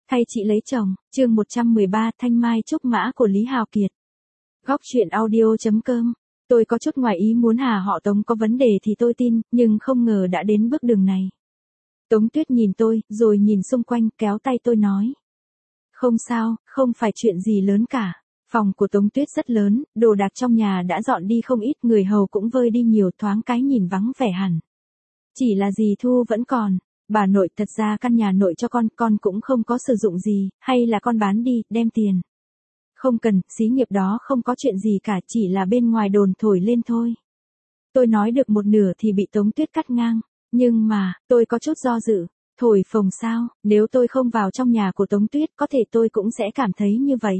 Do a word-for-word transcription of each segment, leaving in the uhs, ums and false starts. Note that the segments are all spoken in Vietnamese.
Thay chị lấy chồng, chương một trăm mười ba Thanh Mai Trúc Mã của Lý Hào Kiệt. Góc truyện audio.com. Tôi có chút ngoài ý muốn Hà họ Tống có vấn đề thì tôi tin, nhưng không ngờ đã đến bước đường này. Tống Tuyết nhìn tôi, rồi nhìn xung quanh, kéo tay tôi nói. Không sao, không phải chuyện gì lớn cả. Phòng của Tống Tuyết rất lớn, đồ đạc trong nhà đã dọn đi không ít, người hầu cũng vơi đi nhiều, thoáng cái nhìn vắng vẻ hẳn. Chỉ là dì Thu vẫn còn. Bà nội, thật ra căn nhà nội cho con, con cũng không có sử dụng gì, hay là con bán đi, đem tiền. Không cần, xí nghiệp đó không có chuyện gì cả, chỉ là bên ngoài đồn thổi lên thôi. Tôi nói được một nửa thì bị Tống Tuyết cắt ngang. Nhưng mà, tôi có chút do dự. Thổi phồng sao, nếu tôi không vào trong nhà của Tống Tuyết có thể tôi cũng sẽ cảm thấy như vậy.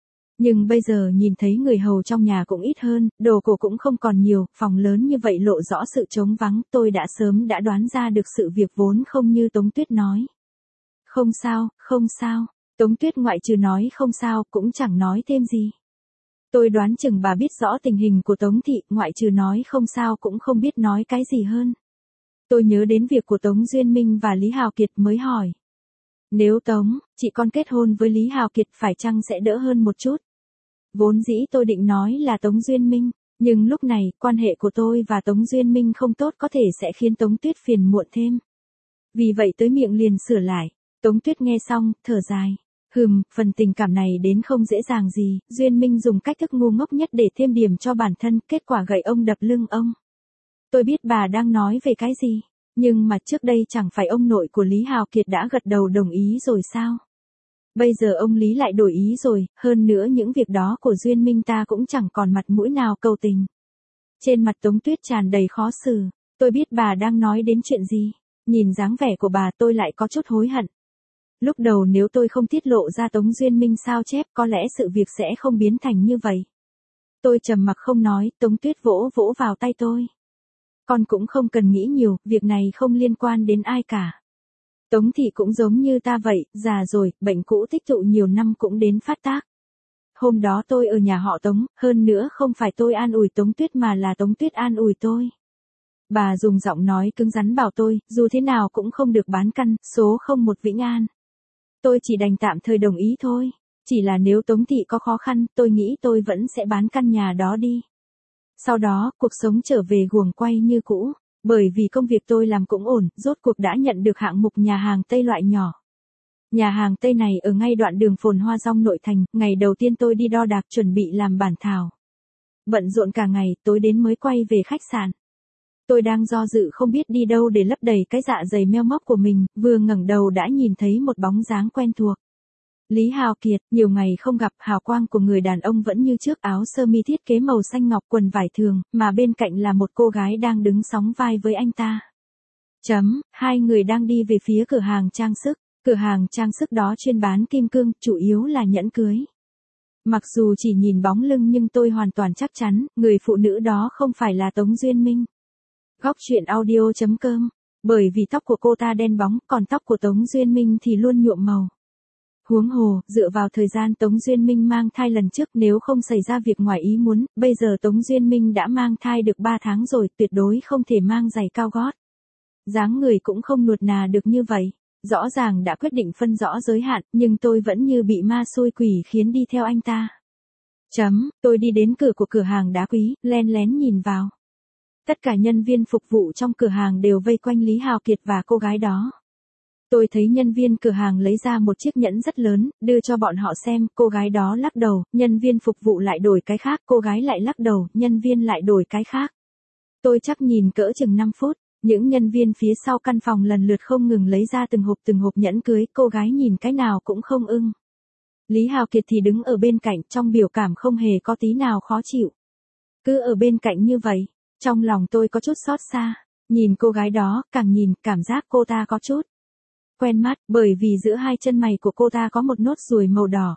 Nhưng bây giờ nhìn thấy người hầu trong nhà cũng ít hơn, đồ cổ cũng không còn nhiều, phòng lớn như vậy lộ rõ sự trống vắng, tôi đã sớm đã đoán ra được sự việc vốn không như Tống Tuyết nói. Không sao, không sao, Tống Tuyết ngoại trừ nói không sao, cũng chẳng nói thêm gì. Tôi đoán chừng bà biết rõ tình hình của Tống Thị, ngoại trừ nói không sao cũng không biết nói cái gì hơn. Tôi nhớ đến việc của Tống Duyên Minh và Lý Hào Kiệt mới hỏi. Nếu Tống, chị con kết hôn với Lý Hào Kiệt phải chăng sẽ đỡ hơn một chút? Vốn dĩ tôi định nói là Tống Duyên Minh, nhưng lúc này, quan hệ của tôi và Tống Duyên Minh không tốt có thể sẽ khiến Tống Tuyết phiền muộn thêm. Vì vậy tới miệng liền sửa lại. Tống Tuyết nghe xong, thở dài. Hừm, phần tình cảm này đến không dễ dàng gì, Duyên Minh dùng cách thức ngu ngốc nhất để thêm điểm cho bản thân, kết quả gậy ông đập lưng ông. Tôi biết bà đang nói về cái gì, nhưng mà trước đây chẳng phải ông nội của Lý Hào Kiệt đã gật đầu đồng ý rồi sao? Bây giờ ông Lý lại đổi ý rồi, hơn nữa những việc đó của Duyên Minh ta cũng chẳng còn mặt mũi nào cầu tình. Trên mặt Tống Tuyết tràn đầy khó xử, tôi biết bà đang nói đến chuyện gì, nhìn dáng vẻ của bà tôi lại có chút hối hận. Lúc đầu nếu tôi không tiết lộ ra Tống Duyên Minh sao chép có lẽ sự việc sẽ không biến thành như vậy. Tôi trầm mặc không nói, Tống Tuyết vỗ vỗ vào tay tôi. Con cũng không cần nghĩ nhiều, việc này không liên quan đến ai cả. Tống Thị cũng giống như ta vậy, già rồi, bệnh cũ tích tụ nhiều năm cũng đến phát tác. Hôm đó tôi ở nhà họ Tống, hơn nữa không phải tôi an ủi Tống Tuyết mà là Tống Tuyết an ủi tôi. Bà dùng giọng nói cứng rắn bảo tôi, dù thế nào cũng không được bán căn, số không một Vĩnh An. Tôi chỉ đành tạm thời đồng ý thôi, chỉ là nếu Tống Thị có khó khăn, tôi nghĩ tôi vẫn sẽ bán căn nhà đó đi. Sau đó, cuộc sống trở về guồng quay như cũ. Bởi vì công việc tôi làm cũng ổn, rốt cuộc đã nhận được hạng mục nhà hàng Tây loại nhỏ. Nhà hàng Tây này ở ngay đoạn đường Phồn Hoa Dong nội thành, ngày đầu tiên tôi đi đo đạc chuẩn bị làm bản thảo. Bận rộn cả ngày, tối đến mới quay về khách sạn. Tôi đang do dự không biết đi đâu để lấp đầy cái dạ dày meo móc của mình, vừa ngẩng đầu đã nhìn thấy một bóng dáng quen thuộc. Lý Hào Kiệt, nhiều ngày không gặp, hào quang của người đàn ông vẫn như trước, áo sơ mi thiết kế màu xanh ngọc, quần vải thường, mà bên cạnh là một cô gái đang đứng sóng vai với anh ta. Chấm, hai người đang đi về phía cửa hàng trang sức, cửa hàng trang sức đó chuyên bán kim cương, chủ yếu là nhẫn cưới. Mặc dù chỉ nhìn bóng lưng nhưng tôi hoàn toàn chắc chắn, người phụ nữ đó không phải là Tống Duyên Minh. Góc truyện audio.com, bởi vì tóc của cô ta đen bóng, còn tóc của Tống Duyên Minh thì luôn nhuộm màu. Huống hồ, dựa vào thời gian Tống Duyên Minh mang thai lần trước nếu không xảy ra việc ngoài ý muốn, bây giờ Tống Duyên Minh đã mang thai được ba tháng rồi, tuyệt đối không thể mang giày cao gót. Dáng người cũng không nuột nà được như vậy, rõ ràng đã quyết định phân rõ giới hạn, nhưng tôi vẫn như bị ma xui quỷ khiến đi theo anh ta. Chấm, tôi đi đến cửa của cửa hàng đá quý, len lén nhìn vào. Tất cả nhân viên phục vụ trong cửa hàng đều vây quanh Lý Hào Kiệt và cô gái đó. Tôi thấy nhân viên cửa hàng lấy ra một chiếc nhẫn rất lớn, đưa cho bọn họ xem, cô gái đó lắc đầu, nhân viên phục vụ lại đổi cái khác, cô gái lại lắc đầu, nhân viên lại đổi cái khác. Tôi chắc nhìn cỡ chừng năm phút, những nhân viên phía sau căn phòng lần lượt không ngừng lấy ra từng hộp từng hộp nhẫn cưới, cô gái nhìn cái nào cũng không ưng. Lý Hào Kiệt thì đứng ở bên cạnh, trong biểu cảm không hề có tí nào khó chịu. Cứ ở bên cạnh như vậy, trong lòng tôi có chút xót xa, nhìn cô gái đó, càng nhìn, cảm giác cô ta có chút quen mắt, bởi vì giữa hai chân mày của cô ta có một nốt ruồi màu đỏ.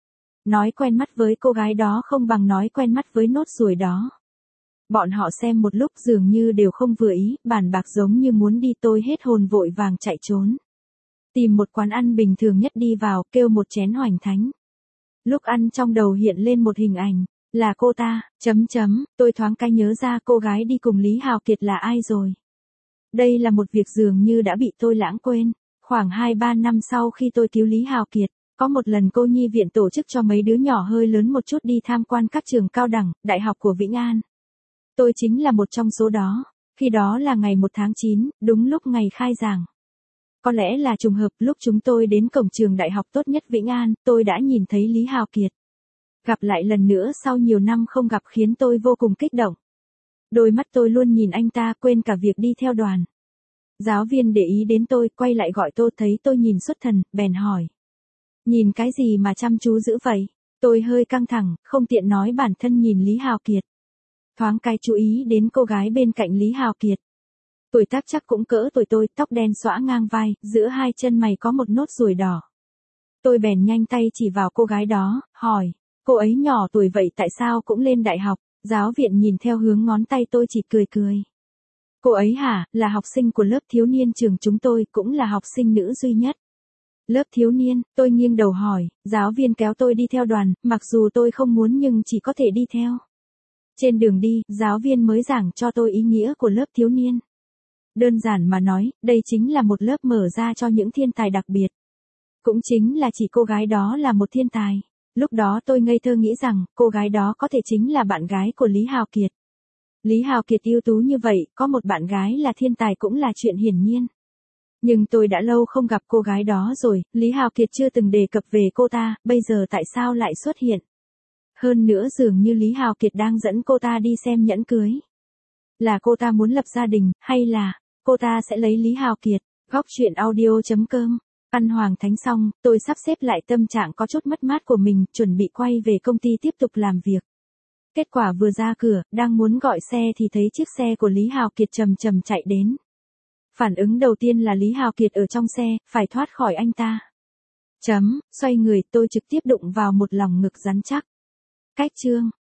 Nói quen mắt với cô gái đó không bằng nói quen mắt với nốt ruồi đó. Bọn họ xem một lúc dường như đều không vừa ý, bàn bạc giống như muốn đi, tôi hết hồn vội vàng chạy trốn. Tìm một quán ăn bình thường nhất đi vào, kêu một chén hoành thánh. Lúc ăn trong đầu hiện lên một hình ảnh, là cô ta, chấm chấm, tôi thoáng cái nhớ ra cô gái đi cùng Lý Hào Kiệt là ai rồi. Đây là một việc dường như đã bị tôi lãng quên. Khoảng hai ba năm sau khi tôi cứu Lý Hào Kiệt, có một lần cô nhi viện tổ chức cho mấy đứa nhỏ hơi lớn một chút đi tham quan các trường cao đẳng, đại học của Vĩnh An. Tôi chính là một trong số đó. Khi đó là ngày một tháng chín, đúng lúc ngày khai giảng. Có lẽ là trùng hợp, lúc chúng tôi đến cổng trường đại học tốt nhất Vĩnh An, tôi đã nhìn thấy Lý Hào Kiệt. Gặp lại lần nữa sau nhiều năm không gặp khiến tôi vô cùng kích động. Đôi mắt tôi luôn nhìn anh ta, quên cả việc đi theo đoàn. Giáo viên để ý đến tôi, quay lại gọi tôi, thấy tôi nhìn xuất thần, bèn hỏi. Nhìn cái gì mà chăm chú dữ vậy? Tôi hơi căng thẳng, không tiện nói bản thân nhìn Lý Hào Kiệt. Thoáng cái chú ý đến cô gái bên cạnh Lý Hào Kiệt. Tuổi tác chắc cũng cỡ tuổi tôi, tóc đen xõa ngang vai, giữa hai chân mày có một nốt ruồi đỏ. Tôi bèn nhanh tay chỉ vào cô gái đó, hỏi, cô ấy nhỏ tuổi vậy tại sao cũng lên đại học? Giáo viện nhìn theo hướng ngón tay tôi chỉ cười cười. Cô ấy hả, là học sinh của lớp thiếu niên trường chúng tôi, cũng là học sinh nữ duy nhất. Lớp thiếu niên, tôi nghiêng đầu hỏi, giáo viên kéo tôi đi theo đoàn, mặc dù tôi không muốn nhưng chỉ có thể đi theo. Trên đường đi, giáo viên mới giảng cho tôi ý nghĩa của lớp thiếu niên. Đơn giản mà nói, đây chính là một lớp mở ra cho những thiên tài đặc biệt. Cũng chính là chỉ cô gái đó là một thiên tài. Lúc đó tôi ngây thơ nghĩ rằng, cô gái đó có thể chính là bạn gái của Lý Hào Kiệt. Lý Hào Kiệt ưu tú như vậy, có một bạn gái là thiên tài cũng là chuyện hiển nhiên. Nhưng tôi đã lâu không gặp cô gái đó rồi, Lý Hào Kiệt chưa từng đề cập về cô ta, bây giờ tại sao lại xuất hiện? Hơn nữa dường như Lý Hào Kiệt đang dẫn cô ta đi xem nhẫn cưới. Là cô ta muốn lập gia đình, hay là cô ta sẽ lấy Lý Hào Kiệt? Góc truyện audio chấm com. Ăn hoàng thánh xong, tôi sắp xếp lại tâm trạng có chút mất mát của mình, chuẩn bị quay về công ty tiếp tục làm việc. Kết quả vừa ra cửa, đang muốn gọi xe thì thấy chiếc xe của Lý Hào Kiệt chầm chầm chạy đến. Phản ứng đầu tiên là Lý Hào Kiệt ở trong xe, phải thoát khỏi anh ta. Chấm, xoay người tôi trực tiếp đụng vào một lòng ngực rắn chắc. Cách chương.